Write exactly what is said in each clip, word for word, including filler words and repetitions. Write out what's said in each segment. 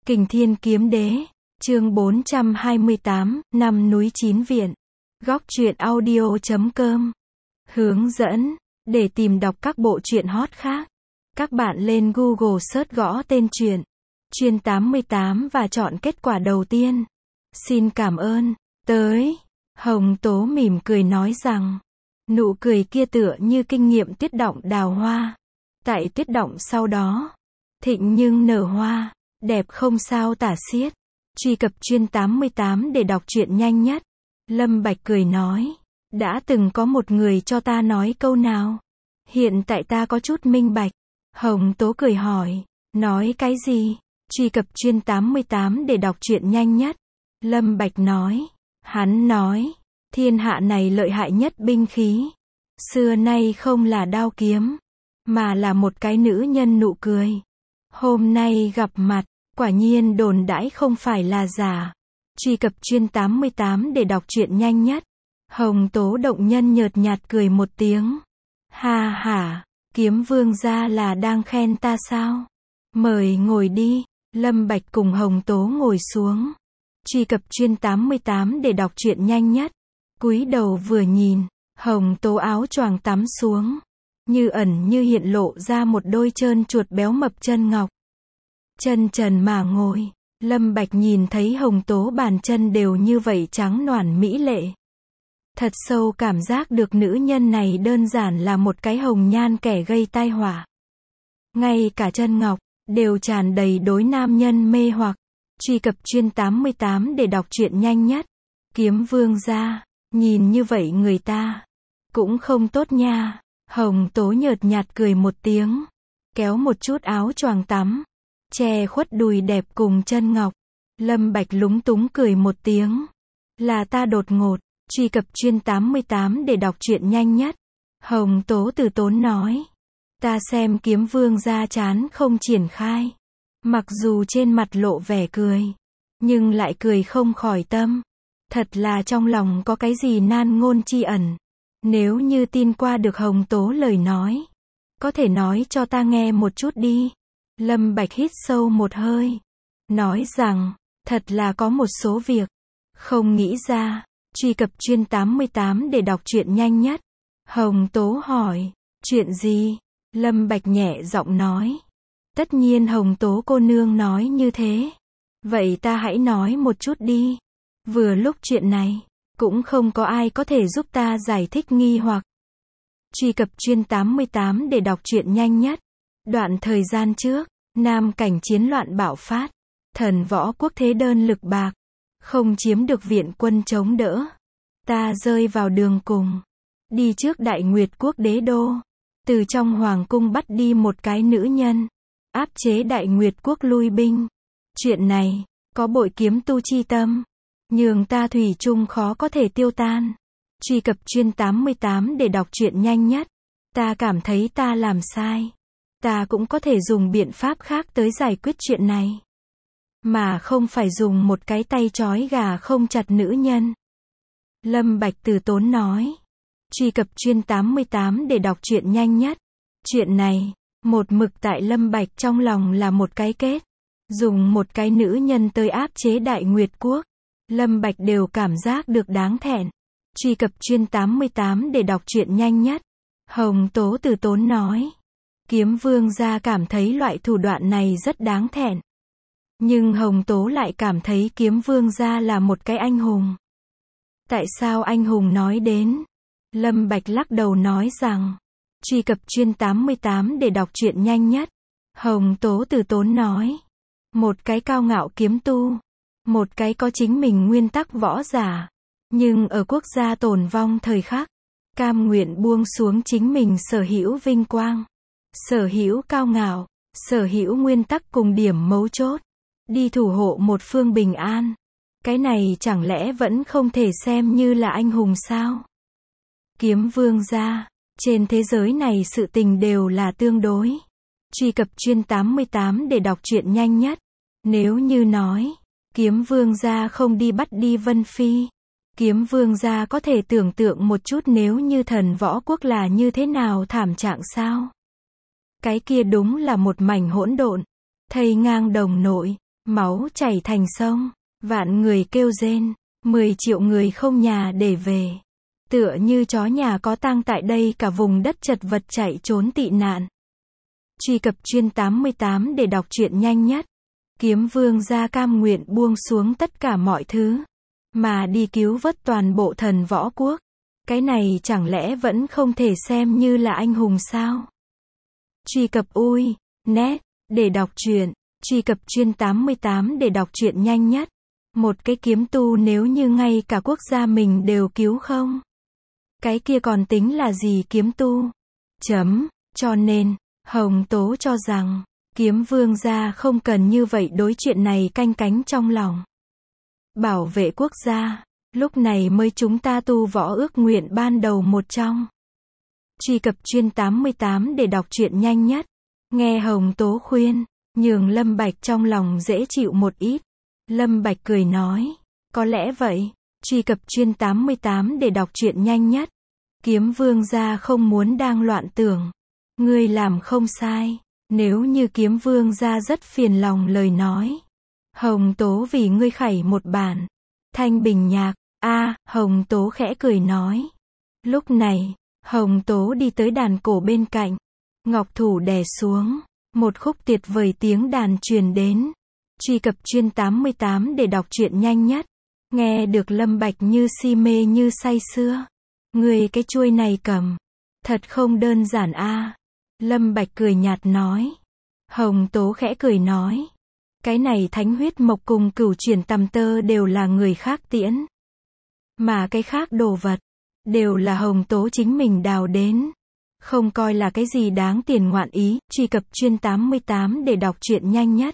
Kình Thiên Kiếm Đế, chương bốn trăm hai mươi tám, Năm Núi Chín Viện. Góc truyện audio chấm com. Hướng dẫn, để tìm đọc các bộ truyện hot khác, các bạn lên Google search gõ tên truyện Chuyên tám mươi tám và chọn kết quả đầu tiên. Xin cảm ơn. Tới, Hồng Tố mỉm cười nói rằng, nụ cười kia tựa như kinh nghiệm tuyết động đào hoa. Tại tuyết động sau đó, thịnh nhưng nở hoa, đẹp không sao tả xiết. Truy cập Chuyên tám mươi tám để đọc truyện nhanh nhất. Lâm Bạch cười nói, đã từng có một người cho ta nói câu nào. Hiện tại ta có chút minh bạch. Hồng Tố cười hỏi, nói cái gì? Truy cập Chuyên tám mươi tám để đọc truyện nhanh nhất. Lâm Bạch nói, hắn nói, thiên hạ này lợi hại nhất binh khí, xưa nay không là đao kiếm, mà là một cái nữ nhân nụ cười. Hôm nay gặp mặt, quả nhiên đồn đãi không phải là giả. Truy cập Chuyên tám mươi tám để đọc truyện nhanh nhất. Hồng Tố động nhân nhợt nhạt cười một tiếng. Ha ha, Kiếm Vương gia là đang khen ta sao? Mời ngồi đi. Lâm Bạch cùng Hồng Tố ngồi xuống. Truy cập Chuyên tám mươi tám để đọc truyện nhanh nhất. Cúi đầu vừa nhìn, Hồng Tố áo choàng tắm xuống, như ẩn như hiện lộ ra một đôi trơn chuột béo mập chân ngọc. Chân trần mà ngồi, Lâm Bạch nhìn thấy Hồng Tố bàn chân đều như vậy trắng nõn mỹ lệ. Thật sâu cảm giác được nữ nhân này đơn giản là một cái hồng nhan kẻ gây tai họa. Ngay cả chân ngọc, đều tràn đầy đối nam nhân mê hoặc. Truy cập Chuyên tám mươi tám để đọc truyện nhanh nhất. Kiếm Vương gia, nhìn như vậy người ta cũng không tốt nha. Hồng Tố nhợt nhạt cười một tiếng, kéo một chút áo choàng tắm, che khuất đùi đẹp cùng chân ngọc. Lâm Bạch lúng túng cười một tiếng, là ta đột ngột. Truy cập Chuyên tám mươi tám để đọc truyện nhanh nhất. Hồng Tố từ tốn nói, ta xem Kiếm Vương gia chán không triển khai, mặc dù trên mặt lộ vẻ cười, nhưng lại cười không khỏi tâm. Thật là trong lòng có cái gì nan ngôn chi ẩn. Nếu như tin qua được Hồng Tố lời nói, có thể nói cho ta nghe một chút đi. Lâm Bạch hít sâu một hơi, nói rằng, thật là có một số việc không nghĩ ra. Truy cập Chuyên tám mươi tám để đọc truyện nhanh nhất. Hồng Tố hỏi, chuyện gì? Lâm Bạch nhẹ giọng nói, tất nhiên Hồng Tố cô nương nói như thế, vậy ta hãy nói một chút đi. Vừa lúc chuyện này, cũng không có ai có thể giúp ta giải thích nghi hoặc. Truy cập Chuyên tám mươi tám để đọc truyện nhanh nhất. Đoạn thời gian trước, Nam cảnh chiến loạn bạo phát, Thần Võ Quốc thế đơn lực bạc, không chiếm được viện quân chống đỡ. Ta rơi vào đường cùng, đi trước Đại Nguyệt Quốc đế đô, từ trong hoàng cung bắt đi một cái nữ nhân, áp chế Đại Nguyệt Quốc lui binh. Chuyện này, có bội kiếm tu chi tâm, nhường ta thủy chung khó có thể tiêu tan. Truy cập Chuyên tám mươi tám để đọc truyện nhanh nhất. Ta cảm thấy ta làm sai, ta cũng có thể dùng biện pháp khác tới giải quyết chuyện này, mà không phải dùng một cái tay trói gà không chặt nữ nhân. Lâm Bạch từ tốn nói. Truy cập Chuyên tám mươi tám để đọc truyện nhanh nhất. Chuyện này, một mực tại Lâm Bạch trong lòng là một cái kết. Dùng một cái nữ nhân tới áp chế Đại Nguyệt Quốc, Lâm Bạch đều cảm giác được đáng thẹn. Truy cập Chuyên tám mươi tám để đọc truyện nhanh nhất. Hồng Tố từ tốn nói, Kiếm Vương gia cảm thấy loại thủ đoạn này rất đáng thẹn. Nhưng Hồng Tố lại cảm thấy Kiếm Vương gia là một cái anh hùng. Tại sao anh hùng nói đến? Lâm Bạch lắc đầu nói rằng, truy cập Chuyên tám mươi tám để đọc truyện nhanh nhất. Hồng Tố từ tốn nói, một cái cao ngạo kiếm tu, một cái có chính mình nguyên tắc võ giả, nhưng ở quốc gia tồn vong thời khắc, cam nguyện buông xuống chính mình sở hữu vinh quang, sở hữu cao ngạo, sở hữu nguyên tắc cùng điểm mấu chốt, đi thủ hộ một phương bình an. Cái này chẳng lẽ vẫn không thể xem như là anh hùng sao? Kiếm Vương gia, trên thế giới này sự tình đều là tương đối. Truy cập Chuyên tám mươi tám để đọc truyện nhanh nhất. Nếu như nói, Kiếm Vương gia không đi bắt đi Vân Phi, Kiếm Vương gia có thể tưởng tượng một chút nếu như Thần Võ Quốc là như thế nào thảm trạng sao? Cái kia đúng là một mảnh hỗn độn, thây ngang đồng nội, Máu chảy thành sông, vạn người kêu rên, mười triệu người không nhà để về. Tựa như chó nhà có tang tại đây cả vùng đất chật vật chạy trốn tị nạn. Truy cập chuyên tám mươi tám để đọc truyện nhanh nhất. Kiếm Vương gia cam nguyện buông xuống tất cả mọi thứ, mà đi cứu vớt toàn bộ thần võ quốc. Cái này chẳng lẽ vẫn không thể xem như là anh hùng sao? Truy cập ui, net, để đọc truyện. Truy cập chuyên tám mươi tám để đọc truyện nhanh nhất. Một cái kiếm tu nếu như ngay cả quốc gia mình đều cứu không? Cái kia còn tính là gì kiếm tu? Chấm, cho nên, Hồng Tố cho rằng, Kiếm Vương gia không cần như vậy đối chuyện này canh cánh trong lòng. Bảo vệ quốc gia, lúc này mới chúng ta tu võ ước nguyện ban đầu một trong. Truy cập chuyên tám mươi tám để đọc truyện nhanh nhất. Nghe Hồng Tố khuyên, nhường Lâm Bạch trong lòng dễ chịu một ít. Lâm Bạch cười nói, có lẽ vậy. Truy cập chuyên tám mươi tám để đọc truyện nhanh nhất. Kiếm Vương gia không muốn đang loạn tưởng. Ngươi làm không sai. Nếu như Kiếm Vương gia rất phiền lòng lời nói, Hồng Tố vì ngươi khẩy một bản. Thanh bình nhạc, a, Hồng Tố khẽ cười nói. Lúc này, Hồng Tố đi tới đàn cổ bên cạnh. Ngọc thủ đè xuống. Một khúc tuyệt vời tiếng đàn truyền đến. Truy cập chuyên tám mươi tám để đọc truyện nhanh nhất. Nghe được Lâm Bạch như si mê như say sưa. Ngươi cái chuôi này cầm. Thật không đơn giản a. Lâm Bạch cười nhạt nói. Hồng Tố khẽ cười nói. Cái này thánh huyết mộc cùng cửu chuyển tầm tơ đều là người khác tiễn. Mà cái khác đồ vật, đều là Hồng Tố chính mình đào đến. Không coi là cái gì đáng tiền ngoạn ý. Truy cập chuyên tám mươi tám để đọc truyện nhanh nhất.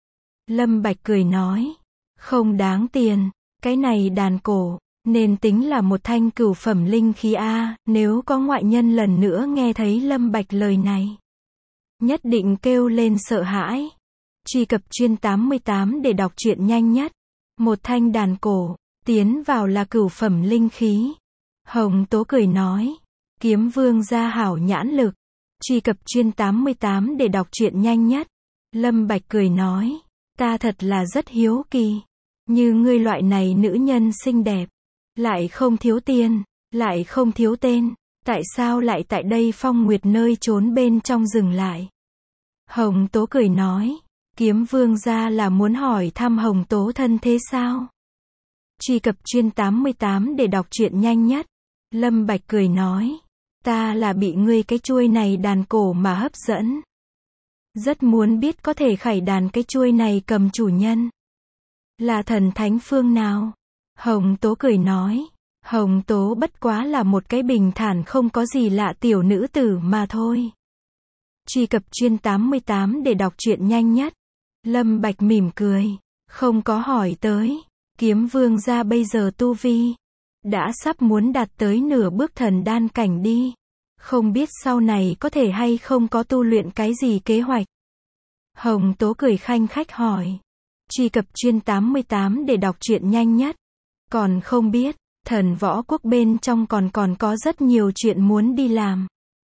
Lâm Bạch cười nói. Không đáng tiền. Cái này đàn cổ, nên tính là một thanh cửu phẩm linh khí a. Nếu có ngoại nhân lần nữa nghe thấy Lâm Bạch lời này, nhất định kêu lên sợ hãi. Truy cập chuyên tám mươi tám để đọc truyện nhanh nhất. Một thanh đàn cổ, tiến vào là cửu phẩm linh khí. Hồng Tố cười nói. Kiếm Vương gia hảo nhãn lực. Truy cập chuyên tám mươi tám để đọc truyện nhanh nhất. Lâm Bạch cười nói. Ta thật là rất hiếu kỳ. Như ngươi loại này nữ nhân xinh đẹp, lại không thiếu tiền, lại không thiếu tên, tại sao lại tại đây Phong Nguyệt nơi trốn bên trong dừng lại? Hồng Tố cười nói. Kiếm Vương gia là muốn hỏi thăm Hồng Tố thân thế sao? Truy cập chuyên tám mươi tám để đọc truyện nhanh nhất. Lâm Bạch cười nói. Ta là bị ngươi cái chuôi này đàn cổ mà hấp dẫn. Rất muốn biết có thể khẩy đàn cái chuôi này cầm chủ nhân là thần thánh phương nào? Hồng Tố cười nói. Hồng Tố bất quá là một cái bình thản không có gì lạ tiểu nữ tử mà thôi. Truy cập chuyên tám mươi tám để đọc truyện nhanh nhất. Lâm Bạch mỉm cười. Không có hỏi tới. Kiếm Vương gia bây giờ tu vi đã sắp muốn đạt tới nửa bước thần đan cảnh đi. Không biết sau này có thể hay không có tu luyện cái gì kế hoạch. Hồng Tố cười khanh khách hỏi. Truy cập chuyên tám mươi tám để đọc truyện nhanh nhất. Còn không biết, thần võ quốc bên trong còn còn có rất nhiều chuyện muốn đi làm.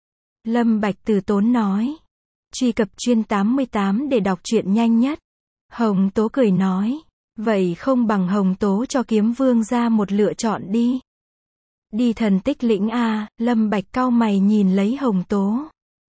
Lâm Bạch từ tốn nói. Truy cập chuyên tám mươi tám để đọc truyện nhanh nhất. Hồng Tố cười nói. Vậy không bằng Hồng Tố cho Kiếm Vương gia một lựa chọn đi. Đi thần tích lĩnh a. Lâm Bạch cau mày nhìn lấy Hồng Tố.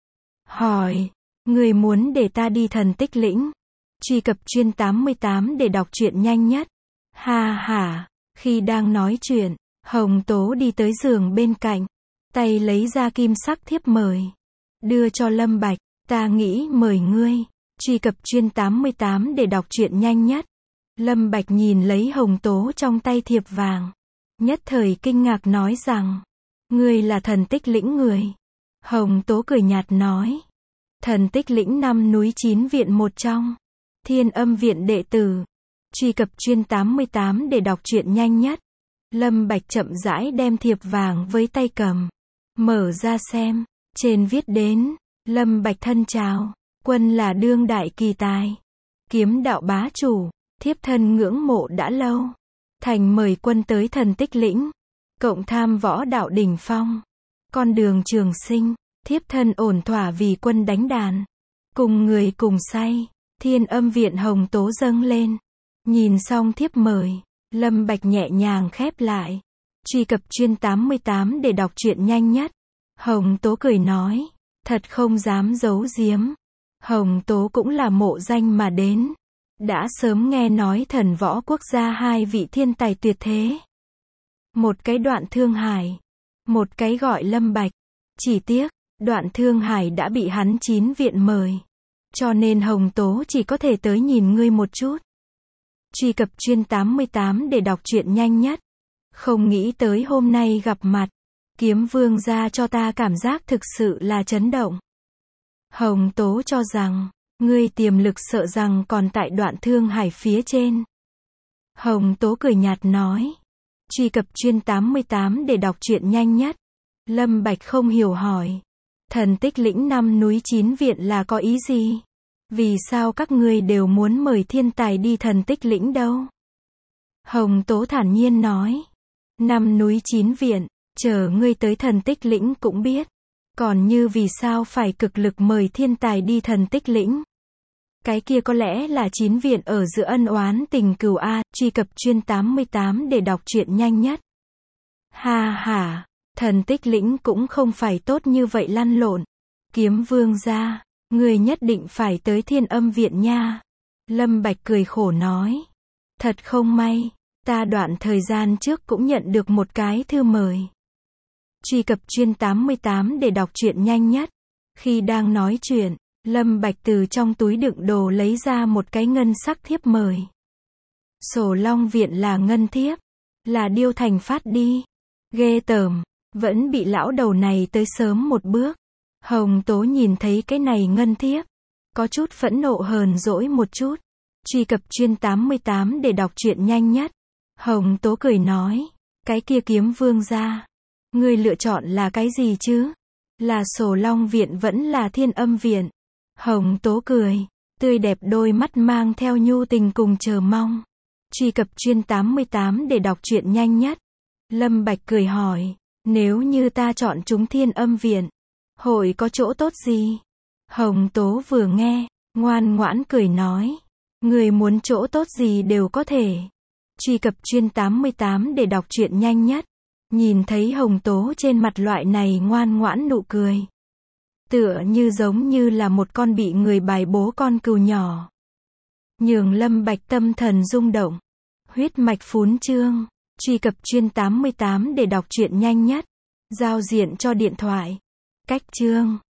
Hỏi. Người muốn để ta đi thần tích lĩnh? Truy cập chuyên tám mươi tám để đọc truyện nhanh nhất. Ha ha. Khi đang nói chuyện, Hồng Tố đi tới giường bên cạnh. Tay lấy ra kim sắc thiếp mời. Đưa cho Lâm Bạch. Ta nghĩ mời ngươi. Truy cập chuyên tám mươi tám để đọc truyện nhanh nhất. Lâm Bạch nhìn lấy Hồng Tố trong tay thiệp vàng. Nhất thời kinh ngạc nói rằng. Ngươi là thần tích lĩnh người. Hồng Tố cười nhạt nói. Thần tích lĩnh năm núi chín viện một trong. Thiên Âm viện đệ tử. Truy cập chuyên tám mươi tám để đọc truyện nhanh nhất. Lâm Bạch chậm rãi đem thiệp vàng với tay cầm. Mở ra xem. Trên viết đến. Lâm Bạch thân chào. Quân là đương đại kỳ tài. Kiếm đạo bá chủ. Thiếp thân ngưỡng mộ đã lâu. Thành mời quân tới thần tích lĩnh. Cộng tham võ đạo đỉnh phong. Con đường trường sinh. Thiếp thân ổn thỏa vì quân đánh đàn. Cùng người cùng say. Thiên Âm Viện Hồng Tố dâng lên. Nhìn xong thiếp mời, Lâm Bạch nhẹ nhàng khép lại. Truy cập chuyên tám mươi tám để đọc truyện nhanh nhất. Hồng Tố cười nói, thật không dám giấu giếm. Hồng Tố cũng là mộ danh mà đến. Đã sớm nghe nói thần võ quốc gia hai vị thiên tài tuyệt thế. Một cái Đoạn Thương Hải, một cái gọi Lâm Bạch. Chỉ tiếc, Đoạn Thương Hải đã bị hắn chín viện mời. Cho nên Hồng Tố chỉ có thể tới nhìn ngươi một chút. Truy cập chuyên tám mươi tám để đọc truyện nhanh nhất. Không nghĩ tới hôm nay gặp mặt. Kiếm Vương gia cho ta cảm giác thực sự là chấn động. Hồng Tố cho rằng, ngươi tiềm lực sợ rằng còn tại Đoạn Thương Hải phía trên. Hồng Tố cười nhạt nói. Truy cập chuyên tám mươi tám để đọc truyện nhanh nhất. Lâm Bạch không hiểu hỏi. Thần Tích Lĩnh năm núi chín viện là có ý gì? Vì sao các ngươi đều muốn mời thiên tài đi Thần Tích Lĩnh đâu? Hồng Tố thản nhiên nói. Năm núi chín viện, chờ ngươi tới Thần Tích Lĩnh cũng biết. Còn như vì sao phải cực lực mời thiên tài đi Thần Tích Lĩnh? Cái kia có lẽ là chín viện ở giữa ân oán tình cừu a. Truy cập chuyên tám mươi tám để đọc truyện nhanh nhất. Ha ha, Thần Tích Lĩnh cũng không phải tốt như vậy lăn lộn. Kiếm Vương gia, người nhất định phải tới Thiên Âm Viện nha. Lâm Bạch cười khổ nói. Thật không may, ta đoạn thời gian trước cũng nhận được một cái thư mời. Truy cập chuyên tám mươi tám để đọc truyện nhanh nhất. Khi đang nói chuyện, Lâm Bạch từ trong túi đựng đồ lấy ra một cái ngân sắc thiếp mời. Sổ Long Viện là ngân thiếp, là Điêu Thành phát đi. Ghê tởm, vẫn bị lão đầu này tới sớm một bước. Hồng Tố nhìn thấy cái này ngân thiếp, có chút phẫn nộ hờn dỗi một chút. Truy cập chuyên tám mươi tám để đọc truyện nhanh nhất. Hồng Tố cười nói, cái kia Kiếm Vương gia, ngươi lựa chọn là cái gì chứ? Là Sổ Long Viện vẫn là Thiên Âm Viện? Hồng Tố cười, tươi đẹp đôi mắt mang theo nhu tình cùng chờ mong. Truy cập chuyên tám mươi tám để đọc truyện nhanh nhất. Lâm Bạch cười hỏi, nếu như ta chọn chúng Thiên Âm Viện, hội có chỗ tốt gì? Hồng Tố vừa nghe, ngoan ngoãn cười nói, người muốn chỗ tốt gì đều có thể. Truy cập chuyên tám mươi tám để đọc truyện nhanh nhất. Nhìn thấy Hồng Tố trên mặt loại này ngoan ngoãn nụ cười, tựa như giống như là một con bị người bài bố con cừu nhỏ. Nhường Lâm Bạch tâm thần rung động, huyết mạch phún trương. Truy cập chuyên tám mươi tám để đọc truyện nhanh nhất. Giao diện cho điện thoại. Cách chương